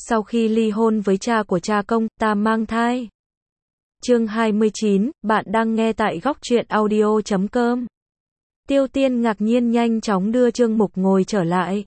Sau khi ly hôn với cha của cha Công, ta mang thai. Chương 29, bạn đang nghe tại góc truyện audio.com. Tiêu Tiên ngạc nhiên nhanh chóng đưa Trương Mục ngồi trở lại.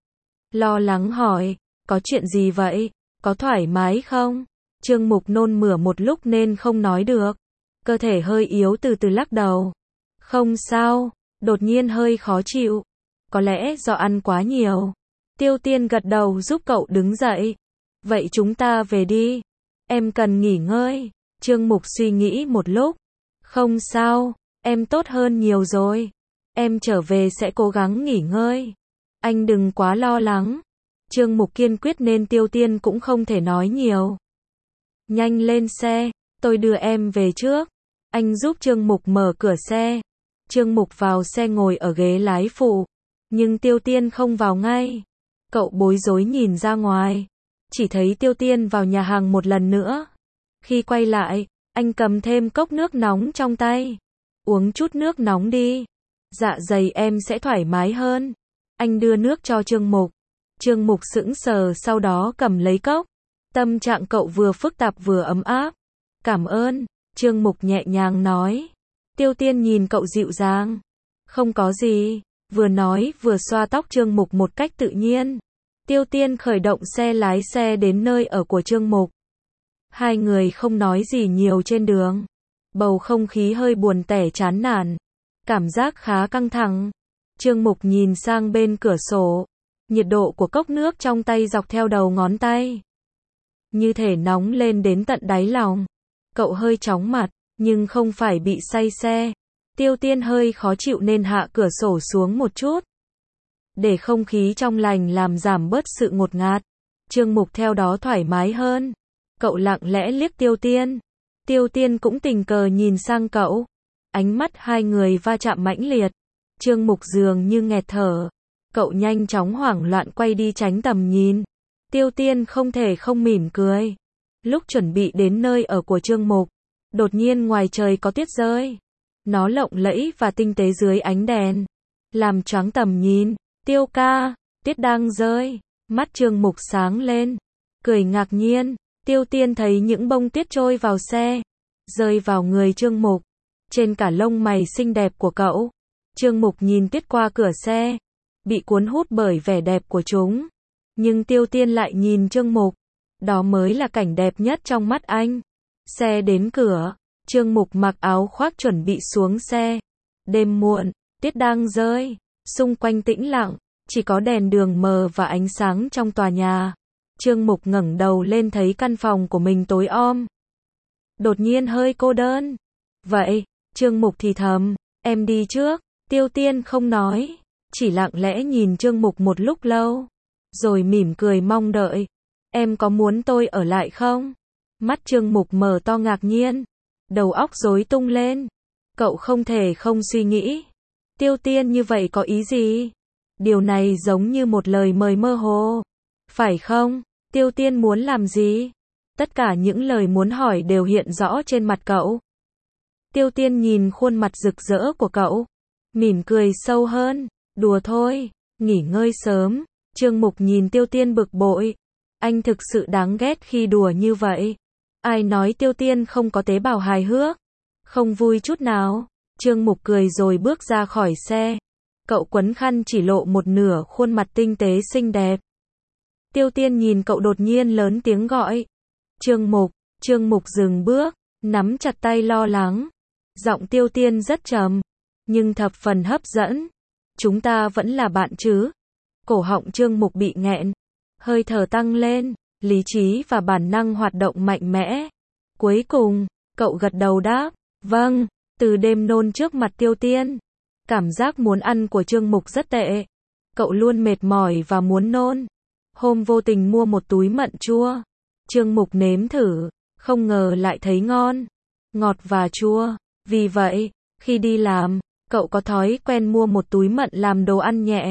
Lo lắng hỏi, có chuyện gì vậy? Có thoải mái không? Trương Mục nôn mửa một lúc nên không nói được. Cơ thể hơi yếu từ từ lắc đầu. Không sao, đột nhiên hơi khó chịu. Có lẽ do ăn quá nhiều. Tiêu Tiên gật đầu giúp cậu đứng dậy. Vậy chúng ta về đi. Em cần nghỉ ngơi. Trương Mục suy nghĩ một lúc. Không sao, em tốt hơn nhiều rồi. Em trở về sẽ cố gắng nghỉ ngơi. Anh đừng quá lo lắng. Trương Mục kiên quyết nên Tiêu Tiên cũng không thể nói nhiều. Nhanh lên xe, tôi đưa em về trước. Anh giúp Trương Mục mở cửa xe. Trương Mục vào xe ngồi ở ghế lái phụ. Nhưng Tiêu Tiên không vào ngay. Cậu bối rối nhìn ra ngoài. Chỉ thấy Tiêu Tiên vào nhà hàng một lần nữa. Khi quay lại, anh cầm thêm cốc nước nóng trong tay. Uống chút nước nóng đi. Dạ dày em sẽ thoải mái hơn. Anh đưa nước cho Trương Mục. Trương Mục sững sờ sau đó cầm lấy cốc. Tâm trạng cậu vừa phức tạp vừa ấm áp. Cảm ơn, Trương Mục nhẹ nhàng nói. Tiêu Tiên nhìn cậu dịu dàng. Không có gì, vừa nói vừa xoa tóc Trương Mục một cách tự nhiên. Tiêu Tiên khởi động xe lái xe đến nơi ở của Trương Mục. Hai người không nói gì nhiều trên đường. Bầu không khí hơi buồn tẻ chán nản. Cảm giác khá căng thẳng. Trương Mục nhìn sang bên cửa sổ. Nhiệt độ của cốc nước trong tay dọc theo đầu ngón tay. Như thể nóng lên đến tận đáy lòng. Cậu hơi chóng mặt, nhưng không phải bị say xe. Tiêu Tiên hơi khó chịu nên hạ cửa sổ xuống một chút. Để không khí trong lành làm giảm bớt sự ngột ngạt. Trương Mục theo đó thoải mái hơn. Cậu lặng lẽ liếc Tiêu Tiên. Tiêu Tiên cũng tình cờ nhìn sang cậu. Ánh mắt hai người va chạm mãnh liệt. Trương Mục dường như nghẹt thở. Cậu nhanh chóng hoảng loạn quay đi tránh tầm nhìn. Tiêu Tiên không thể không mỉm cười. Lúc chuẩn bị đến nơi ở của Trương Mục, đột nhiên ngoài trời có tuyết rơi. Nó lộng lẫy và tinh tế dưới ánh đèn, làm choáng tầm nhìn. Tiêu ca, tuyết đang rơi. Mắt Trương Mục sáng lên, cười ngạc nhiên. Tiêu Tiên thấy những bông tuyết trôi vào xe, rơi vào người Trương Mục, trên cả lông mày xinh đẹp của cậu. Trương Mục nhìn tuyết qua cửa xe, bị cuốn hút bởi vẻ đẹp của chúng. Nhưng Tiêu Tiên lại nhìn Trương Mục. Đó mới là cảnh đẹp nhất trong mắt anh. Xe đến cửa, Trương Mục mặc áo khoác chuẩn bị xuống xe. Đêm muộn, tuyết đang rơi, xung quanh tĩnh lặng, chỉ có đèn đường mờ và ánh sáng trong tòa nhà. Trương Mục ngẩng đầu lên thấy căn phòng của mình tối om. Đột nhiên hơi cô đơn. Vậy, Trương Mục thì thầm, em đi trước. Tiêu Tiên không nói, chỉ lặng lẽ nhìn Trương Mục một lúc lâu. Rồi mỉm cười mong đợi. Em có muốn tôi ở lại không? Mắt Trương Mục mở to ngạc nhiên. Đầu óc rối tung lên. Cậu không thể không suy nghĩ. Tiêu Tiên như vậy có ý gì? Điều này giống như một lời mời mơ hồ. Phải không? Tiêu Tiên muốn làm gì? Tất cả những lời muốn hỏi đều hiện rõ trên mặt cậu. Tiêu Tiên nhìn khuôn mặt rực rỡ của cậu. Mỉm cười sâu hơn. Đùa thôi, nghỉ ngơi sớm. Trương Mục nhìn Tiêu Tiên bực bội. Anh thực sự đáng ghét khi đùa như vậy. Ai nói Tiêu Tiên không có tế bào hài hước? Không vui chút nào. Trương Mục cười rồi bước ra khỏi xe. Cậu quấn khăn chỉ lộ một nửa khuôn mặt tinh tế xinh đẹp. Tiêu Tiên nhìn cậu đột nhiên lớn tiếng gọi. Trương Mục. Trương Mục dừng bước, nắm chặt tay lo lắng. Giọng Tiêu Tiên rất trầm, nhưng thập phần hấp dẫn. Chúng ta vẫn là bạn chứ? Cổ họng Trương Mục bị nghẹn. Hơi thở tăng lên, lý trí và bản năng hoạt động mạnh mẽ. Cuối cùng, cậu gật đầu đáp. Vâng, từ đêm nôn trước mặt Tiêu Tiên. Cảm giác muốn ăn của Trương Mục rất tệ. Cậu luôn mệt mỏi và muốn nôn. Hôm vô tình mua một túi mận chua. Trương Mục nếm thử, không ngờ lại thấy ngon. Ngọt và chua. Vì vậy, khi đi làm, cậu có thói quen mua một túi mận làm đồ ăn nhẹ.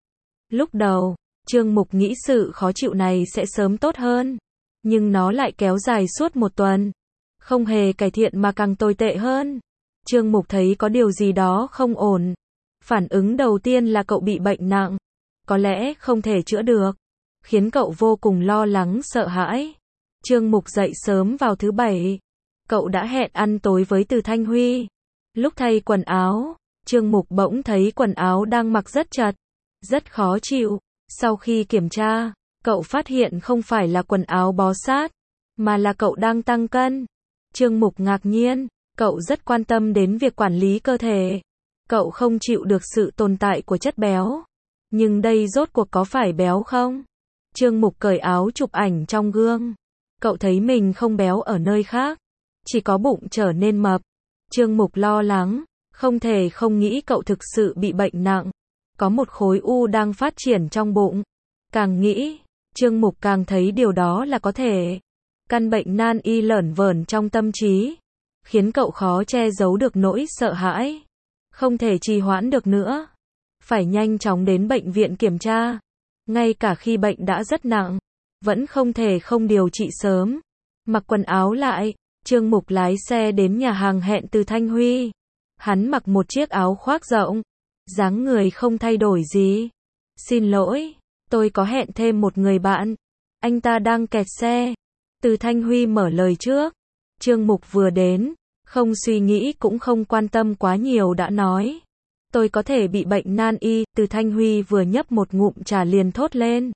Lúc đầu, Trương Mục nghĩ sự khó chịu này sẽ sớm tốt hơn. Nhưng nó lại kéo dài suốt một tuần. Không hề cải thiện mà càng tồi tệ hơn. Trương Mục thấy có điều gì đó không ổn. Phản ứng đầu tiên là cậu bị bệnh nặng. Có lẽ không thể chữa được. khiến cậu vô cùng lo lắng sợ hãi. Trương Mục dậy sớm vào thứ Bảy. Cậu đã hẹn ăn tối với Từ Thanh Huy. Lúc thay quần áo, Trương Mục bỗng thấy quần áo đang mặc rất chật, rất khó chịu. Sau khi kiểm tra, cậu phát hiện không phải là quần áo bó sát, mà là cậu đang tăng cân. Trương Mục ngạc nhiên, cậu rất quan tâm đến việc quản lý cơ thể. Cậu không chịu được sự tồn tại của chất béo. Nhưng đây rốt cuộc có phải béo không? Trương Mục cởi áo chụp ảnh trong gương. Cậu thấy mình không béo ở nơi khác, chỉ có bụng trở nên mập. Trương Mục lo lắng, không thể không nghĩ cậu thực sự bị bệnh nặng. Có một khối u đang phát triển trong bụng. Càng nghĩ, Trương Mục càng thấy điều đó là có thể. Căn bệnh nan y lởn vởn trong tâm trí, khiến cậu khó che giấu được nỗi sợ hãi. Không thể trì hoãn được nữa. Phải nhanh chóng đến bệnh viện kiểm tra. Ngay cả khi bệnh đã rất nặng, vẫn không thể không điều trị sớm. Mặc quần áo lại, Trương Mục lái xe đến nhà hàng hẹn Từ Thanh Huy. Hắn mặc một chiếc áo khoác rộng, dáng người không thay đổi gì. Xin lỗi, tôi có hẹn thêm một người bạn. Anh ta đang kẹt xe. Từ Thanh Huy mở lời trước. Trương Mục vừa đến, không suy nghĩ cũng không quan tâm quá nhiều đã nói. Tôi có thể bị bệnh nan y. Từ Thanh Huy vừa nhấp một ngụm trà liền thốt lên.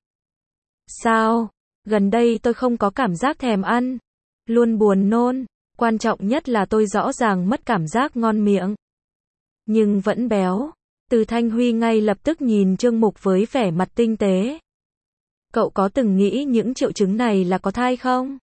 Sao? Gần đây tôi không có cảm giác thèm ăn. Luôn buồn nôn. Quan trọng nhất là tôi rõ ràng mất cảm giác ngon miệng. Nhưng vẫn béo. Từ Thanh Huy ngay lập tức nhìn Trương Mục với vẻ mặt tinh tế. Cậu có từng nghĩ những triệu chứng này là có thai không?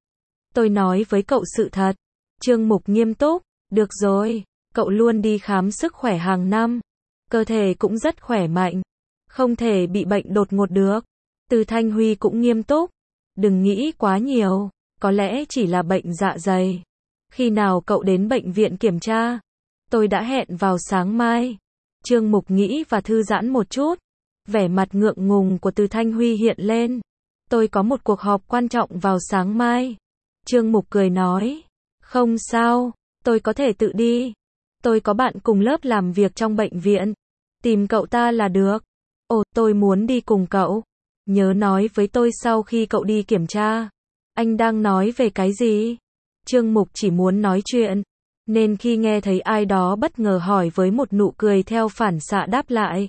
Tôi nói với cậu sự thật. Trương Mục nghiêm túc. Được rồi, cậu luôn đi khám sức khỏe hàng năm. Cơ thể cũng rất khỏe mạnh. Không thể bị bệnh đột ngột được. Từ Thanh Huy cũng nghiêm túc. Đừng nghĩ quá nhiều. Có lẽ chỉ là bệnh dạ dày. Khi nào cậu đến bệnh viện kiểm tra? Tôi đã hẹn vào sáng mai. Trương Mục nghĩ và thư giãn một chút. Vẻ mặt ngượng ngùng của Từ Thanh Huy hiện lên. Tôi có một cuộc họp quan trọng vào sáng mai. Trương Mục cười nói. Không sao, tôi có thể tự đi. Tôi có bạn cùng lớp làm việc trong bệnh viện. Tìm cậu ta là được. Ồ, tôi muốn đi cùng cậu. Nhớ nói với tôi sau khi cậu đi kiểm tra. Anh đang nói về cái gì? Trương Mục chỉ muốn nói chuyện, nên khi nghe thấy ai đó bất ngờ hỏi với một nụ cười theo phản xạ đáp lại.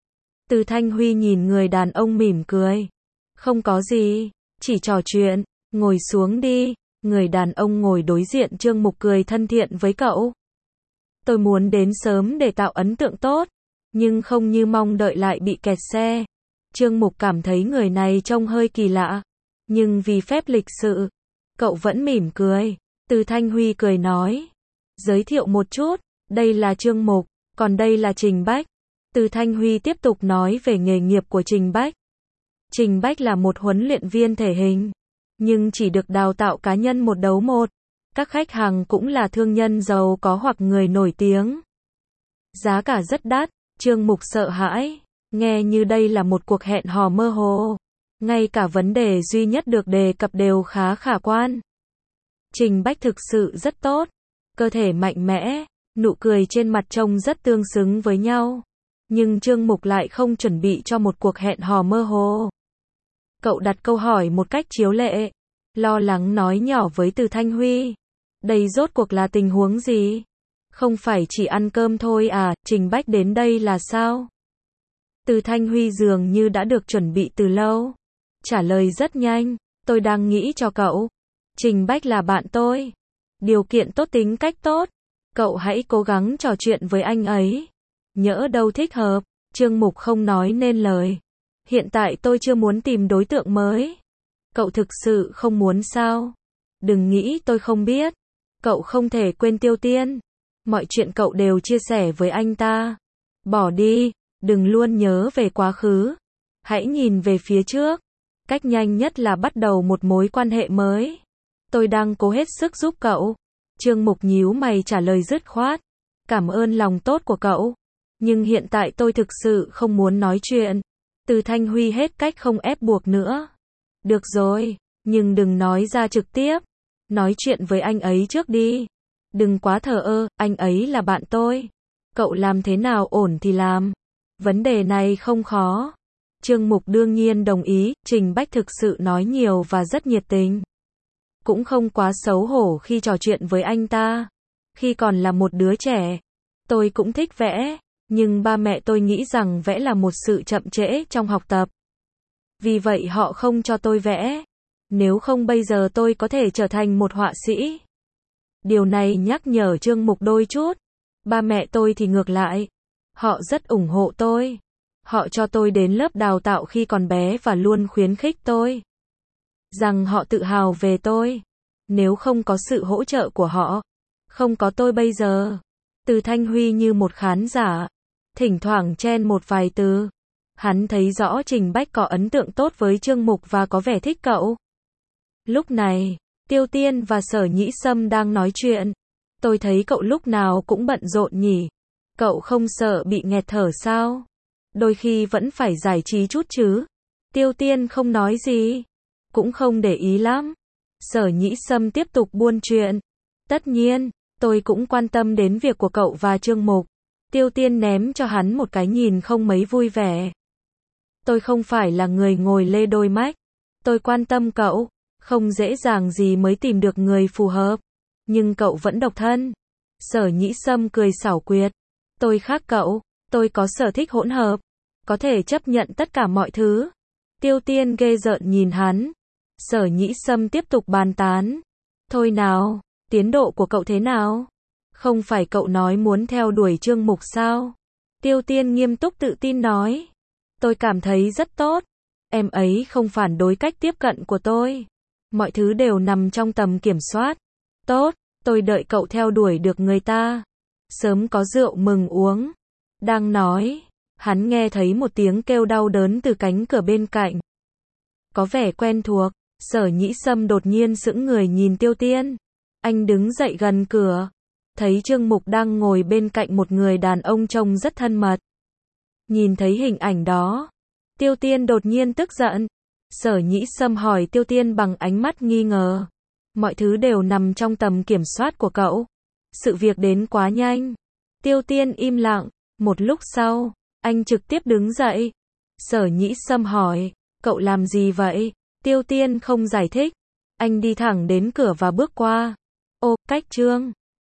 Từ Thanh Huy nhìn người đàn ông mỉm cười. Không có gì, chỉ trò chuyện, ngồi xuống đi. Người đàn ông ngồi đối diện Trương Mục cười thân thiện với cậu. Tôi muốn đến sớm để tạo ấn tượng tốt, nhưng không như mong đợi lại bị kẹt xe. Trương Mục cảm thấy người này trông hơi kỳ lạ, nhưng vì phép lịch sự, cậu vẫn mỉm cười. Từ Thanh Huy cười nói. Giới thiệu một chút, đây là Trương Mục, còn đây là Trình Bách. Từ Thanh Huy tiếp tục nói về nghề nghiệp của Trình Bách. Trình Bách là một huấn luyện viên thể hình, nhưng chỉ được đào tạo cá nhân 1 đấu 1. Các khách hàng cũng là thương nhân giàu có hoặc người nổi tiếng. Giá cả rất đắt. Trương Mục sợ hãi, nghe như đây là một cuộc hẹn hò mơ hồ. Ngay cả vấn đề duy nhất được đề cập đều khá khả quan. Trình Bách thực sự rất tốt, cơ thể mạnh mẽ, nụ cười trên mặt trông rất tương xứng với nhau. Nhưng Trương Mục lại không chuẩn bị cho một cuộc hẹn hò mơ hồ. Cậu đặt câu hỏi một cách chiếu lệ, lo lắng nói nhỏ với Từ Thanh Huy. Đây rốt cuộc là tình huống gì? Không phải chỉ ăn cơm thôi à? Trình Bách đến đây là sao? Từ Thanh Huy dường như đã được chuẩn bị từ lâu. Trả lời rất nhanh. Tôi đang nghĩ cho cậu. Trình Bách là bạn tôi. Điều kiện tốt, tính cách tốt. Cậu hãy cố gắng trò chuyện với anh ấy. Nhỡ đâu thích hợp. Trương Mục không nói nên lời. Hiện tại tôi chưa muốn tìm đối tượng mới. Cậu thực sự không muốn sao? Đừng nghĩ tôi không biết. Cậu không thể quên Tiêu Tiên. Mọi chuyện cậu đều chia sẻ với anh ta. Bỏ đi, đừng luôn nhớ về quá khứ. Hãy nhìn về phía trước. Cách nhanh nhất là bắt đầu một mối quan hệ mới. Tôi đang cố hết sức giúp cậu. Trương Mục nhíu mày trả lời dứt khoát. Cảm ơn lòng tốt của cậu. Nhưng hiện tại tôi thực sự không muốn nói chuyện. Từ Thanh Huy hết cách không ép buộc nữa. Được rồi, nhưng đừng nói ra trực tiếp. Nói chuyện với anh ấy trước đi. Đừng quá thờ ơ, anh ấy là bạn tôi. Cậu làm thế nào ổn thì làm. Vấn đề này không khó. Trương Mục đương nhiên đồng ý, Trình Bách thực sự nói nhiều và rất nhiệt tình. Cũng không quá xấu hổ khi trò chuyện với anh ta. Khi còn là một đứa trẻ, tôi cũng thích vẽ, nhưng ba mẹ tôi nghĩ rằng vẽ là một sự chậm trễ trong học tập. Vì vậy họ không cho tôi vẽ. Nếu không bây giờ tôi có thể trở thành một họa sĩ. Điều này nhắc nhở Trương Mục đôi chút. Ba mẹ tôi thì ngược lại. Họ rất ủng hộ tôi. Họ cho tôi đến lớp đào tạo khi còn bé và luôn khuyến khích tôi. Rằng họ tự hào về tôi. Nếu không có sự hỗ trợ của họ, không có tôi bây giờ. Từ Thanh Huy như một khán giả, thỉnh thoảng chen một vài từ. Hắn thấy rõ Trình Bách có ấn tượng tốt với Trương Mục và có vẻ thích cậu. Lúc này, Tiêu Tiên và Sở Nhĩ Sâm đang nói chuyện. Tôi thấy cậu lúc nào cũng bận rộn nhỉ. Cậu không sợ bị nghẹt thở sao? Đôi khi vẫn phải giải trí chút chứ. Tiêu Tiên không nói gì. Cũng không để ý lắm. Sở Nhĩ Sâm tiếp tục buôn chuyện. Tất nhiên, tôi cũng quan tâm đến việc của cậu và Trương Mục. Tiêu Tiên ném cho hắn một cái nhìn không mấy vui vẻ. Tôi không phải là người ngồi lê đôi mách. Tôi quan tâm cậu. Không dễ dàng gì mới tìm được người phù hợp. Nhưng cậu vẫn độc thân. Sở Nhĩ Sâm cười xảo quyệt. Tôi khác cậu. Tôi có sở thích hỗn hợp. Có thể chấp nhận tất cả mọi thứ. Tiêu Tiên ghê rợn nhìn hắn. Sở Nhĩ Sâm tiếp tục bàn tán. Thôi nào, tiến độ của cậu thế nào? Không phải cậu nói muốn theo đuổi Trương Mục sao? Tiêu Tiên nghiêm túc tự tin nói. Tôi cảm thấy rất tốt. Em ấy không phản đối cách tiếp cận của tôi. Mọi thứ đều nằm trong tầm kiểm soát. Tốt, tôi đợi cậu theo đuổi được người ta. Sớm có rượu mừng uống. Đang nói, hắn nghe thấy một tiếng kêu đau đớn từ cánh cửa bên cạnh. Có vẻ quen thuộc. Sở Nhĩ Sâm đột nhiên sững người nhìn Tiêu Tiên. Anh đứng dậy gần cửa. Thấy Trương Mục đang ngồi bên cạnh một người đàn ông trông rất thân mật. Nhìn thấy hình ảnh đó, Tiêu Tiên đột nhiên tức giận. Sở Nhĩ Sâm hỏi Tiêu Tiên bằng ánh mắt nghi ngờ. Mọi thứ đều nằm trong tầm kiểm soát của cậu. Sự việc đến quá nhanh. Tiêu Tiên im lặng. Một lúc sau, anh trực tiếp đứng dậy. Sở Nhĩ Sâm hỏi, cậu làm gì vậy? Tiêu Tiên không giải thích. Anh đi thẳng đến cửa và bước qua. Ô, cách Trương